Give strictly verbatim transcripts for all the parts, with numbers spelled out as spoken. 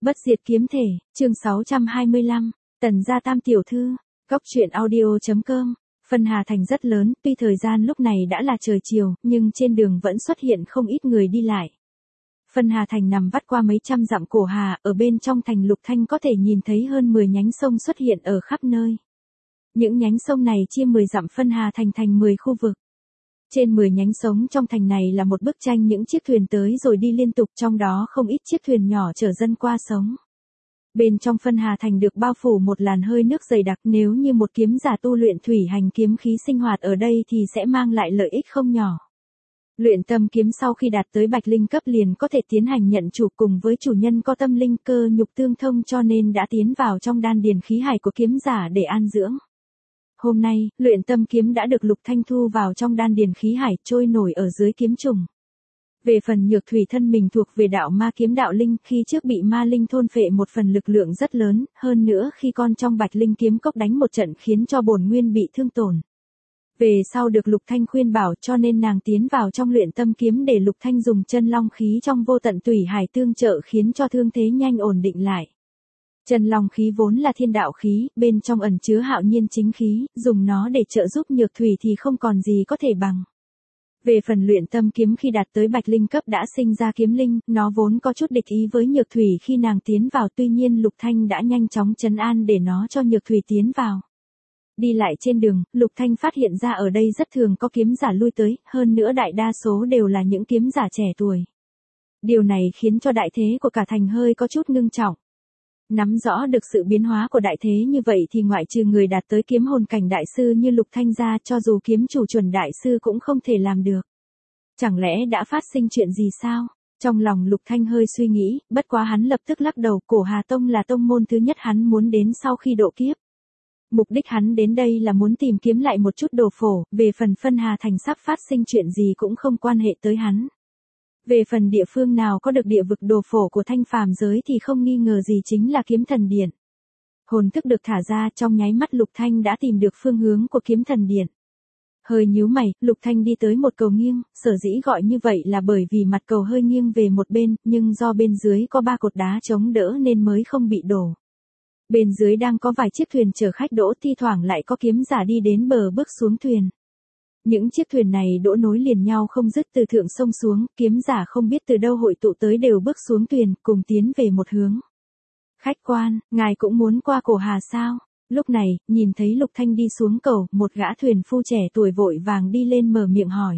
Bất diệt kiếm thể, chương sáu trăm hai mươi lăm, Tần gia tam tiểu thư, Cốc truyện audio.com. Phân Hà Thành rất lớn, tuy thời gian lúc này đã là trời chiều, nhưng trên đường vẫn xuất hiện không ít người đi lại. Phân Hà Thành nằm vắt qua mấy trăm dặm cổ hà, ở bên trong thành Lục Thanh có thể nhìn thấy hơn mười nhánh sông xuất hiện ở khắp nơi. Những nhánh sông này chia mười dặm Phân Hà Thành thành mười khu vực. Trên mười nhánh sống trong thành này là một bức tranh những chiếc thuyền tới rồi đi liên tục, trong đó không ít chiếc thuyền nhỏ chở dân qua sống. Bên trong Phân Hà Thành được bao phủ một làn hơi nước dày đặc, nếu như một kiếm giả tu luyện thủy hành kiếm khí sinh hoạt ở đây thì sẽ mang lại lợi ích không nhỏ. Luyện tâm kiếm sau khi đạt tới bạch linh cấp liền có thể tiến hành nhận chủ, cùng với chủ nhân có tâm linh cơ nhục tương thông, cho nên đã tiến vào trong đan điền khí hải của kiếm giả để an dưỡng. Hôm nay, luyện tâm kiếm đã được Lục Thanh thu vào trong đan điền khí hải, trôi nổi ở dưới kiếm trùng. Về phần nhược thủy thân mình thuộc về đạo ma kiếm đạo linh, khi trước bị ma linh thôn phệ một phần lực lượng rất lớn, hơn nữa khi con trong bạch linh kiếm cốc đánh một trận khiến cho bổn nguyên bị thương tổn. Về sau được Lục Thanh khuyên bảo, cho nên nàng tiến vào trong luyện tâm kiếm để Lục Thanh dùng chân long khí trong vô tận tùy hải tương trợ khiến cho thương thế nhanh ổn định lại. Chân long khí vốn là thiên đạo khí, bên trong ẩn chứa hạo nhiên chính khí, dùng nó để trợ giúp nhược thủy thì không còn gì có thể bằng. Về phần luyện tâm kiếm khi đạt tới bạch linh cấp đã sinh ra kiếm linh, nó vốn có chút địch ý với nhược thủy khi nàng tiến vào, tuy nhiên Lục Thanh đã nhanh chóng trấn an để nó cho nhược thủy tiến vào. Đi lại trên đường, Lục Thanh phát hiện ra ở đây rất thường có kiếm giả lui tới, hơn nữa đại đa số đều là những kiếm giả trẻ tuổi. Điều này khiến cho đại thế của cả thành hơi có chút ngưng trọng. Nắm rõ được sự biến hóa của đại thế như vậy thì ngoại trừ người đạt tới kiếm hồn cảnh đại sư như Lục Thanh ra, cho dù kiếm chủ chuẩn đại sư cũng không thể làm được. Chẳng lẽ đã phát sinh chuyện gì sao? Trong lòng Lục Thanh hơi suy nghĩ, bất quá hắn lập tức lắc đầu, Cổ Hà Tông là tông môn thứ nhất hắn muốn đến sau khi độ kiếp. Mục đích hắn đến đây là muốn tìm kiếm lại một chút đồ phổ, về phần Phân Hà Thành sắp phát sinh chuyện gì cũng không quan hệ tới hắn. Về phần địa phương nào có được địa vực đồ phổ của thanh phàm giới thì không nghi ngờ gì chính là kiếm thần điện. Hồn thức được thả ra, trong nháy mắt Lục Thanh đã tìm được phương hướng của kiếm thần điện. Hơi nhíu mày, Lục Thanh đi tới một cầu nghiêng, sở dĩ gọi như vậy là bởi vì mặt cầu hơi nghiêng về một bên, nhưng do bên dưới có ba cột đá chống đỡ nên mới không bị đổ. Bên dưới đang có vài chiếc thuyền chở khách đỗ, thi thoảng lại có kiếm giả đi đến bờ bước xuống thuyền. Những chiếc thuyền này đỗ nối liền nhau không dứt từ thượng sông xuống, kiếm giả không biết từ đâu hội tụ tới đều bước xuống thuyền, cùng tiến về một hướng. Khách quan, ngài cũng muốn qua Cổ Hà sao? Lúc này, nhìn thấy Lục Thanh đi xuống cầu, một gã thuyền phu trẻ tuổi vội vàng đi lên mở miệng hỏi.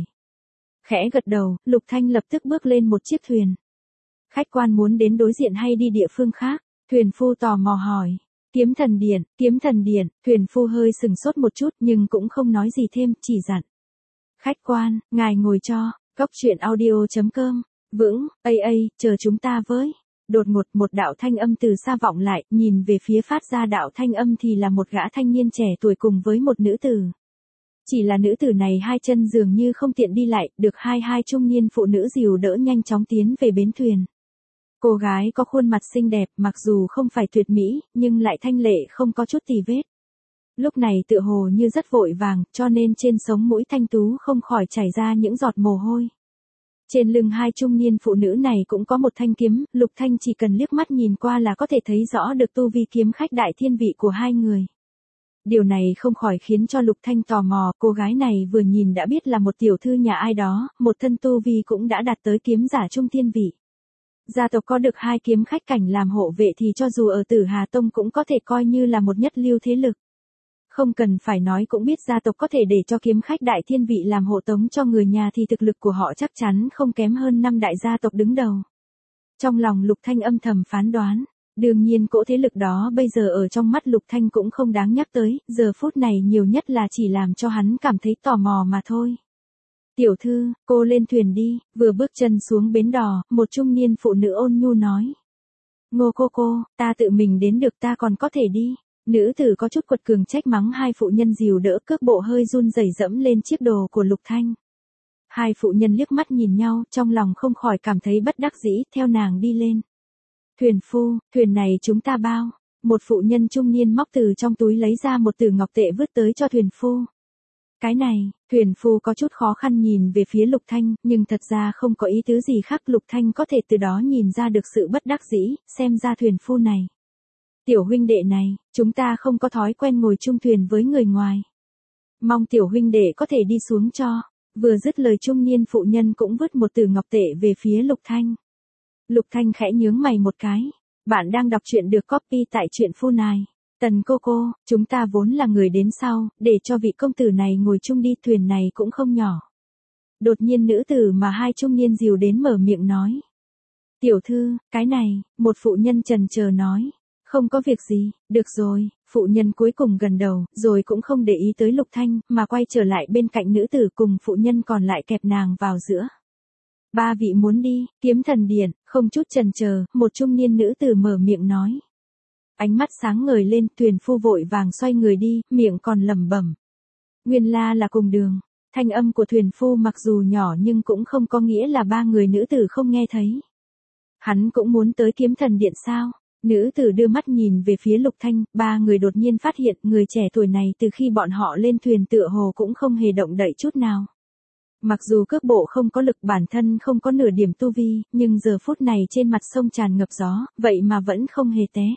Khẽ gật đầu, Lục Thanh lập tức bước lên một chiếc thuyền. Khách quan muốn đến đối diện hay đi địa phương khác? Thuyền phu tò mò hỏi. Kiếm thần điện, kiếm thần điện, thuyền phu hơi sừng sốt một chút nhưng cũng không nói gì thêm, chỉ dặn. Khách quan, ngài ngồi cho, Cốc truyện audio.com, vững, ây ây, chờ chúng ta với. Đột ngột một đạo thanh âm từ xa vọng lại, nhìn về phía phát ra đạo thanh âm thì là một gã thanh niên trẻ tuổi cùng với một nữ tử. Chỉ là nữ tử này hai chân dường như không tiện đi lại, được hai hai trung niên phụ nữ dìu đỡ nhanh chóng tiến về bến thuyền. Cô gái có khuôn mặt xinh đẹp, mặc dù không phải tuyệt mỹ, nhưng lại thanh lệ không có chút tì vết. Lúc này tựa hồ như rất vội vàng, cho nên trên sống mũi thanh tú không khỏi chảy ra những giọt mồ hôi. Trên lưng hai trung niên phụ nữ này cũng có một thanh kiếm, Lục Thanh chỉ cần liếc mắt nhìn qua là có thể thấy rõ được tu vi kiếm khách đại thiên vị của hai người. Điều này không khỏi khiến cho Lục Thanh tò mò, cô gái này vừa nhìn đã biết là một tiểu thư nhà ai đó, một thân tu vi cũng đã đạt tới kiếm giả trung thiên vị. Gia tộc có được hai kiếm khách cảnh làm hộ vệ thì cho dù ở Tử Hà Tông cũng có thể coi như là một nhất lưu thế lực. Không cần phải nói cũng biết gia tộc có thể để cho kiếm khách đại thiên vị làm hộ tống cho người nhà thì thực lực của họ chắc chắn không kém hơn năm đại gia tộc đứng đầu. Trong lòng Lục Thanh âm thầm phán đoán, đương nhiên cỗ thế lực đó bây giờ ở trong mắt Lục Thanh cũng không đáng nhắc tới, giờ phút này nhiều nhất là chỉ làm cho hắn cảm thấy tò mò mà thôi. Tiểu thư, cô lên thuyền đi, vừa bước chân xuống bến đò, một trung niên phụ nữ ôn nhu nói. Ngô cô cô, ta tự mình đến được, ta còn có thể đi. Nữ tử có chút quật cường trách mắng hai phụ nhân dìu đỡ, cước bộ hơi run rẩy dẫm lên chiếc đồ của Lục Thanh. Hai phụ nhân liếc mắt nhìn nhau, trong lòng không khỏi cảm thấy bất đắc dĩ, theo nàng đi lên. Thuyền phu, thuyền này chúng ta bao. Một phụ nhân trung niên móc từ trong túi lấy ra một tử ngọc tệ vứt tới cho thuyền phu. Cái này, thuyền phu có chút khó khăn nhìn về phía Lục Thanh, nhưng thật ra không có ý tứ gì khác. Lục Thanh có thể từ đó nhìn ra được sự bất đắc dĩ, xem ra thuyền phu này. Tiểu huynh đệ này, chúng ta không có thói quen ngồi chung thuyền với người ngoài. Mong tiểu huynh đệ có thể đi xuống cho. Vừa dứt lời trung niên phụ nhân cũng vứt một từ ngọc tệ về phía Lục Thanh. Lục Thanh khẽ nhướng mày một cái. Bạn đang đọc truyện được copy tại truyện phu này. Tần cô cô, chúng ta vốn là người đến sau, để cho vị công tử này ngồi chung đi, thuyền này cũng không nhỏ. Đột nhiên nữ tử mà hai trung niên dìu đến mở miệng nói. Tiểu thư, cái này, một phụ nhân chần chờ nói. Không có việc gì, được rồi, phụ nhân cuối cùng gần đầu, rồi cũng không để ý tới Lục Thanh, mà quay trở lại bên cạnh nữ tử cùng phụ nhân còn lại kẹp nàng vào giữa. Ba vị muốn đi, Kiếm Thần Điện, không chút chần chờ, một trung niên nữ tử mở miệng nói. Ánh mắt sáng ngời lên, thuyền phu vội vàng xoay người đi, miệng còn lẩm bẩm. Nguyên la là cùng đường. Thanh âm của thuyền phu mặc dù nhỏ nhưng cũng không có nghĩa là ba người nữ tử không nghe thấy. Hắn cũng muốn tới Kiếm Thần Điện sao? Nữ tử đưa mắt nhìn về phía Lục Thanh, ba người đột nhiên phát hiện người trẻ tuổi này từ khi bọn họ lên thuyền tựa hồ cũng không hề động đậy chút nào. Mặc dù cước bộ không có lực, bản thân không có nửa điểm tu vi, nhưng giờ phút này trên mặt sông tràn ngập gió, vậy mà vẫn không hề té.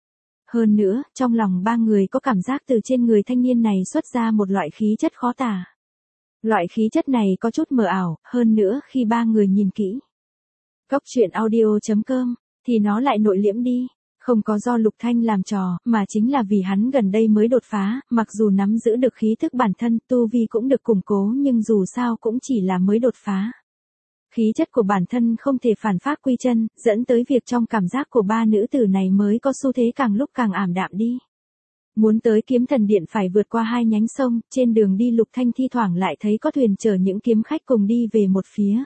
Hơn nữa, trong lòng ba người có cảm giác từ trên người thanh niên này xuất ra một loại khí chất khó tả. Loại khí chất này có chút mờ ảo, hơn nữa khi ba người nhìn kỹ. Cốc truyện audio chấm com, thì nó lại nội liễm đi. Không có do Lục Thanh làm trò, mà chính là vì hắn gần đây mới đột phá, mặc dù nắm giữ được khí thức bản thân, tu vi cũng được củng cố nhưng dù sao cũng chỉ là mới đột phá. Khí chất của bản thân không thể phản phác quy chân, dẫn tới việc trong cảm giác của ba nữ tử này mới có xu thế càng lúc càng ảm đạm đi. Muốn tới Kiếm Thần Điện phải vượt qua hai nhánh sông, trên đường đi Lục Thanh thi thoảng lại thấy có thuyền chở những kiếm khách cùng đi về một phía.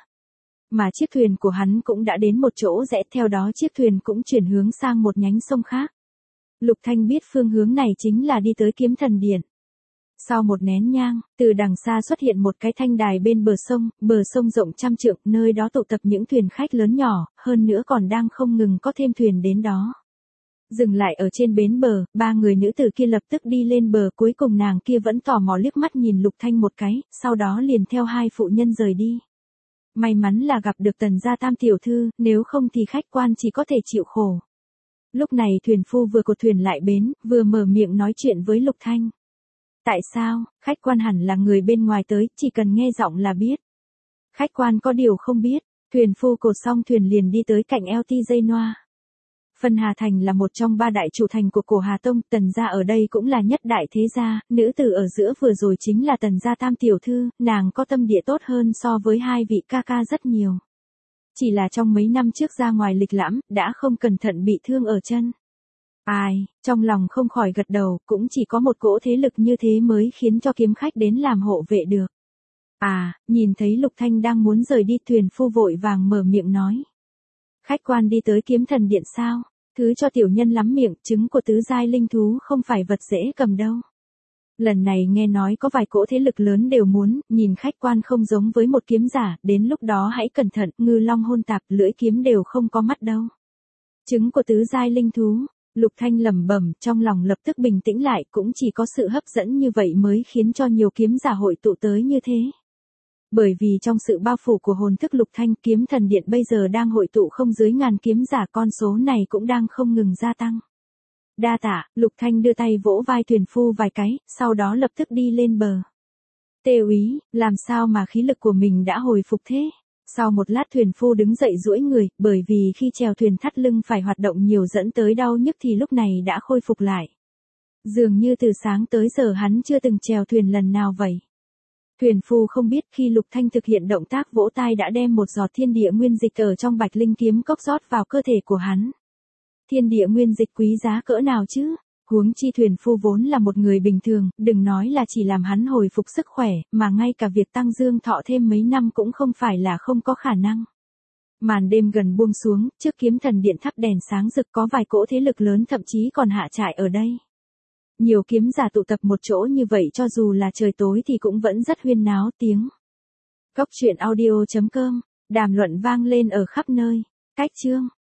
Mà chiếc thuyền của hắn cũng đã đến một chỗ rẽ, theo đó chiếc thuyền cũng chuyển hướng sang một nhánh sông khác. Lục Thanh biết phương hướng này chính là đi tới Kiếm Thần Điện. Sau một nén nhang, từ đằng xa xuất hiện một cái thanh đài bên bờ sông, bờ sông rộng trăm trượng, nơi đó tụ tập những thuyền khách lớn nhỏ, hơn nữa còn đang không ngừng có thêm thuyền đến đó. Dừng lại ở trên bến bờ, ba người nữ tử kia lập tức đi lên bờ, cuối cùng nàng kia vẫn tò mò liếc mắt nhìn Lục Thanh một cái, sau đó liền theo hai phụ nhân rời đi. May mắn là gặp được Tần gia tam tiểu thư, nếu không thì khách quan chỉ có thể chịu khổ. Lúc này thuyền phu vừa cột thuyền lại bến, vừa mở miệng nói chuyện với Lục Thanh. Tại sao, khách quan hẳn là người bên ngoài tới, chỉ cần nghe giọng là biết. Khách quan có điều không biết, thuyền phu cột xong thuyền liền đi tới cạnh eo ti dây noa. Phân Hà Thành là một trong ba đại chủ thành của cổ Hà Tông, Tần gia ở đây cũng là nhất đại thế gia, nữ tử ở giữa vừa rồi chính là Tần gia tam tiểu thư, nàng có tâm địa tốt hơn so với hai vị ca ca rất nhiều. Chỉ là trong mấy năm trước ra ngoài lịch lãm, đã không cẩn thận bị thương ở chân. Ai, trong lòng không khỏi gật đầu, cũng chỉ có một cỗ thế lực như thế mới khiến cho kiếm khách đến làm hộ vệ được. À, nhìn thấy Lục Thanh đang muốn rời đi, thuyền phu vội vàng mở miệng nói. Khách quan đi tới Kiếm Thần Điện sao? Thứ cho tiểu nhân lắm miệng, trứng của tứ giai linh thú không phải vật dễ cầm đâu. Lần này nghe nói có vài cỗ thế lực lớn đều muốn, nhìn khách quan không giống với một kiếm giả, đến lúc đó hãy cẩn thận, ngư long hôn tạp, lưỡi kiếm đều không có mắt đâu. Trứng của tứ giai linh thú, Lục Thanh lẩm bẩm, trong lòng lập tức bình tĩnh lại, cũng chỉ có sự hấp dẫn như vậy mới khiến cho nhiều kiếm giả hội tụ tới như thế. Bởi vì trong sự bao phủ của hồn thức Lục Thanh, Kiếm Thần Điện bây giờ đang hội tụ không dưới ngàn kiếm giả, con số này cũng đang không ngừng gia tăng. Đa tạ, Lục Thanh đưa tay vỗ vai thuyền phu vài cái, sau đó lập tức đi lên bờ. Tê úy, làm sao mà khí lực của mình đã hồi phục thế? Sau một lát thuyền phu đứng dậy duỗi người, bởi vì khi chèo thuyền thắt lưng phải hoạt động nhiều dẫn tới đau nhức thì lúc này đã khôi phục lại. Dường như từ sáng tới giờ hắn chưa từng chèo thuyền lần nào vậy. Thuyền phu không biết khi Lục Thanh thực hiện động tác vỗ tai đã đem một giọt thiên địa nguyên dịch ở trong bạch linh kiếm cốc rót vào cơ thể của hắn. Thiên địa nguyên dịch quý giá cỡ nào chứ? Huống chi thuyền phu vốn là một người bình thường, đừng nói là chỉ làm hắn hồi phục sức khỏe, mà ngay cả việc tăng dương thọ thêm mấy năm cũng không phải là không có khả năng. Màn đêm gần buông xuống, trước Kiếm Thần Điện thắp đèn sáng rực, có vài cỗ thế lực lớn thậm chí còn hạ trại ở đây. Nhiều kiếm giả tụ tập một chỗ như vậy cho dù là trời tối thì cũng vẫn rất huyên náo tiếng. Cốc truyện audio chấm com, đàm luận vang lên ở khắp nơi. Cách chương